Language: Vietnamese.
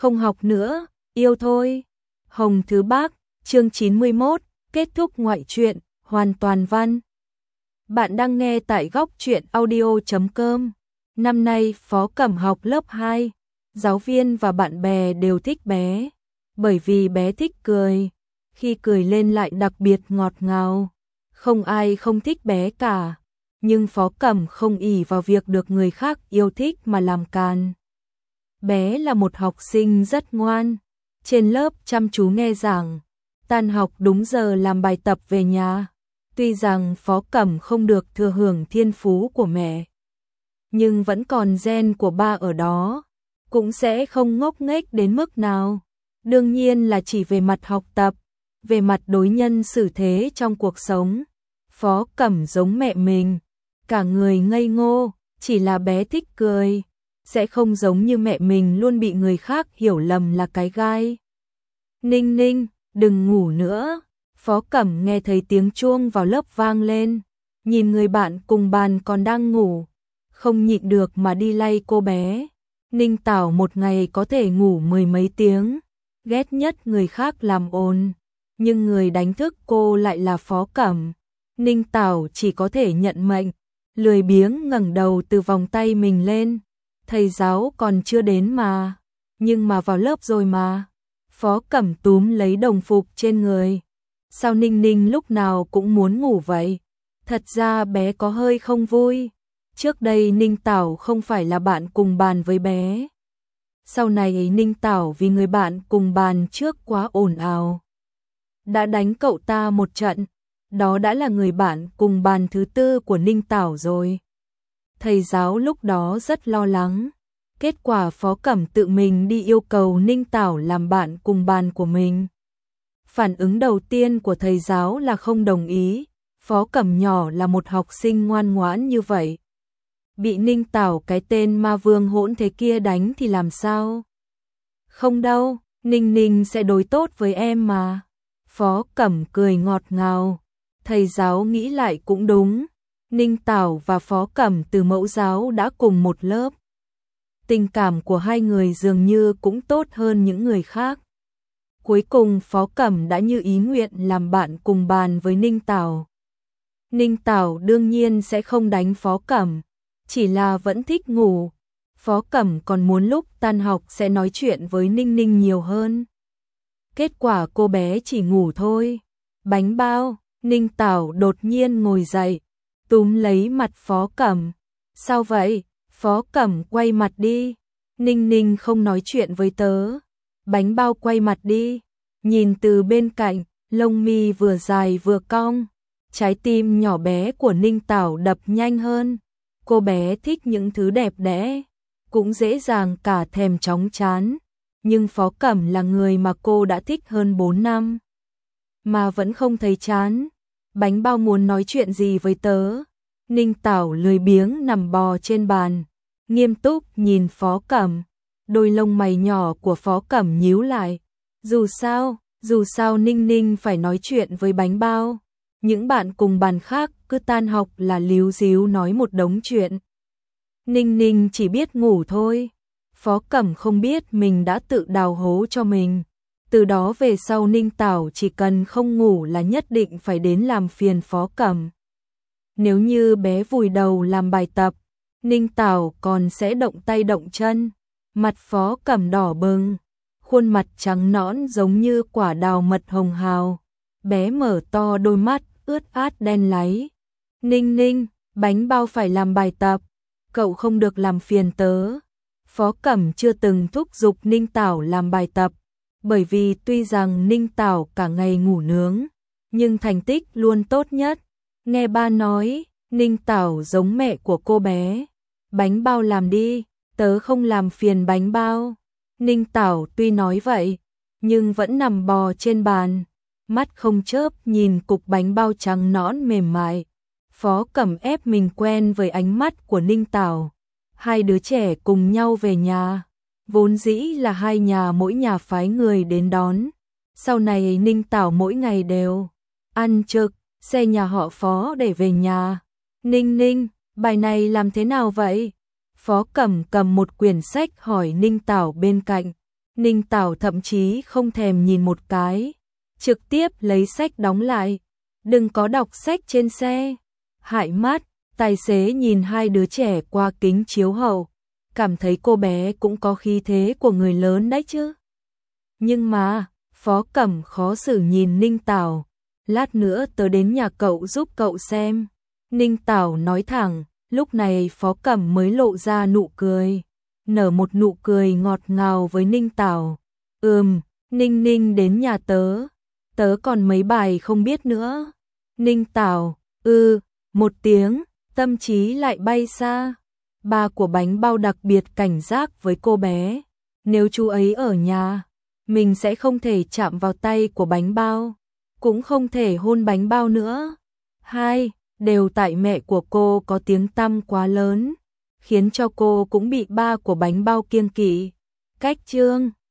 không học nữa, yêu thôi. Hồng Thứ Bác, chương 91, kết thúc ngoại truyện, hoàn toàn văn. Bạn đang nghe tại góc truyện audio.com. Năm nay Phó Cẩm học lớp 2, giáo viên và bạn bè đều thích bé, bởi vì bé thích cười, khi cười lên lại đặc biệt ngọt ngào. Không ai không thích bé cả, nhưng Phó Cẩm không ỷ vào việc được người khác yêu thích mà làm càn. Bé là một học sinh rất ngoan, trên lớp chăm chú nghe giảng, tan học đúng giờ làm bài tập về nhà. Tuy rằng Phó Cẩm không được thừa hưởng thiên phú của mẹ, nhưng vẫn còn gen của ba ở đó, cũng sẽ không ngốc nghếch đến mức nào. Đương nhiên là chỉ về mặt học tập, về mặt đối nhân xử thế trong cuộc sống, Phó Cẩm giống mẹ mình, cả người ngây ngô, chỉ là bé thích cười, sẽ không giống như mẹ mình luôn bị người khác hiểu lầm là cái gai. Ninh Ninh, đừng ngủ nữa. Phó Cẩm nghe thấy tiếng chuông vào lớp vang lên, nhìn người bạn cùng bàn còn đang ngủ, không nhịn được mà đi lay cô bé. Ninh Tảo một ngày có thể ngủ 10 mấy tiếng, ghét nhất người khác làm ồn, nhưng người đánh thức cô lại là Phó Cẩm. Ninh Tảo chỉ có thể nhận mệnh, lười biếng ngẩng đầu từ vòng tay mình lên. Thầy giáo còn chưa đến mà, nhưng mà vào lớp rồi mà. Phó Cẩm túm lấy đồng phục trên người. Sao Ninh Ninh lúc nào cũng muốn ngủ vậy? Thật ra bé có hơi không vui. Trước đây Ninh Tảo không phải là bạn cùng bàn với bé. Sau này Ninh Tảo vì người bạn cùng bàn trước quá ồn ào, đã đánh cậu ta một trận. Đó đã là người bạn cùng bàn thứ tư của Ninh Tảo rồi. Thầy giáo lúc đó rất lo lắng. Kết quả Phó Cẩm tự mình đi yêu cầu Ninh Tảo làm bạn cùng bàn của mình. Phản ứng đầu tiên của thầy giáo là không đồng ý. Phó Cẩm nhỏ là một học sinh ngoan ngoãn như vậy, bị Ninh Tảo cái tên ma vương hỗn thế kia đánh thì làm sao? Không đâu, Ninh Ninh sẽ đối tốt với em mà. Phó Cẩm cười ngọt ngào. Thầy giáo nghĩ lại cũng đúng. Ninh Tảo và Phó Cẩm từ mẫu giáo đã cùng một lớp. Tình cảm của hai người dường như cũng tốt hơn những người khác. Cuối cùng Phó Cẩm đã như ý nguyện làm bạn cùng bàn với Ninh Tảo. Ninh Tảo đương nhiên sẽ không đánh Phó Cẩm, chỉ là vẫn thích ngủ. Phó Cẩm còn muốn lúc tan học sẽ nói chuyện với Ninh Ninh nhiều hơn. Kết quả cô bé chỉ ngủ thôi. Bánh bao, Ninh Tảo đột nhiên ngồi dậy, túm lấy mặt Phó Cẩm. Sao vậy? Phó Cẩm quay mặt đi. Ninh Ninh không nói chuyện với tớ. Bánh bao quay mặt đi. Nhìn từ bên cạnh, lông mi vừa dài vừa cong. Trái tim nhỏ bé của Ninh Tảo đập nhanh hơn. Cô bé thích những thứ đẹp đẽ, cũng dễ dàng cả thèm chóng chán. Nhưng Phó Cẩm là người mà cô đã thích hơn 4 năm, mà vẫn không thấy chán. Bánh bao muốn nói chuyện gì với tớ? Ninh Tảo lười biếng nằm bò trên bàn, nghiêm túc nhìn Phó Cẩm. Đôi lông mày nhỏ của Phó Cẩm nhíu lại. Dù sao Ninh Ninh phải nói chuyện với bánh bao. Những bạn cùng bàn khác cứ tan học là líu díu nói một đống chuyện. Ninh Ninh chỉ biết ngủ thôi. Phó Cẩm không biết mình đã tự đào hố cho mình. Từ đó về sau Ninh Tảo chỉ cần không ngủ là nhất định phải đến làm phiền Phó Cẩm. Nếu như bé vùi đầu làm bài tập, Ninh Tảo còn sẽ động tay động chân. Mặt Phó Cẩm đỏ bừng, khuôn mặt trắng nõn giống như quả đào mật hồng hào. Bé mở to đôi mắt ướt át đen láy. Ninh Ninh, bánh bao phải làm bài tập, cậu không được làm phiền tớ. Phó Cẩm chưa từng thúc giục Ninh Tảo làm bài tập, bởi vì tuy rằng Ninh Tảo cả ngày ngủ nướng, nhưng thành tích luôn tốt nhất. Nghe ba nói, Ninh Tảo giống mẹ của cô bé. Bánh bao làm đi, tớ không làm phiền bánh bao. Ninh Tảo tuy nói vậy, nhưng vẫn nằm bò trên bàn, mắt không chớp nhìn cục bánh bao trắng nõn mềm mại. Phó Cẩm ép mình quen với ánh mắt của Ninh Tảo. Hai đứa trẻ cùng nhau về nhà, vốn dĩ là hai nhà mỗi nhà phái người đến đón. Sau này Ninh Tảo mỗi ngày đều ăn trực xe nhà họ Phó để về nhà. Ninh Ninh, bài này làm thế nào vậy? Phó Cẩm cầm một quyển sách hỏi Ninh Tảo bên cạnh. Ninh Tảo thậm chí không thèm nhìn một cái, trực tiếp lấy sách đóng lại. Đừng có đọc sách trên xe. Hại mắt, tài xế nhìn hai đứa trẻ qua kính chiếu hậu, cảm thấy cô bé cũng có khí thế của người lớn đấy chứ. Nhưng mà, Phó Cẩm khó xử nhìn Ninh Tảo, lát nữa tớ đến nhà cậu giúp cậu xem. Ninh Tảo nói thẳng, lúc này Phó Cẩm mới lộ ra nụ cười, nở một nụ cười ngọt ngào với Ninh Tảo. Ninh Ninh đến nhà tớ, tớ còn mấy bài không biết nữa. Ninh Tảo, một tiếng, tâm trí lại bay xa. Ba của bánh bao đặc biệt cảnh giác với cô bé, nếu chú ấy ở nhà, mình sẽ không thể chạm vào tay của bánh bao, cũng không thể hôn bánh bao nữa. Hai, đều tại mẹ của cô có tiếng tăm quá lớn, khiến cho cô cũng bị ba của bánh bao kiêng kỵ. Cách chương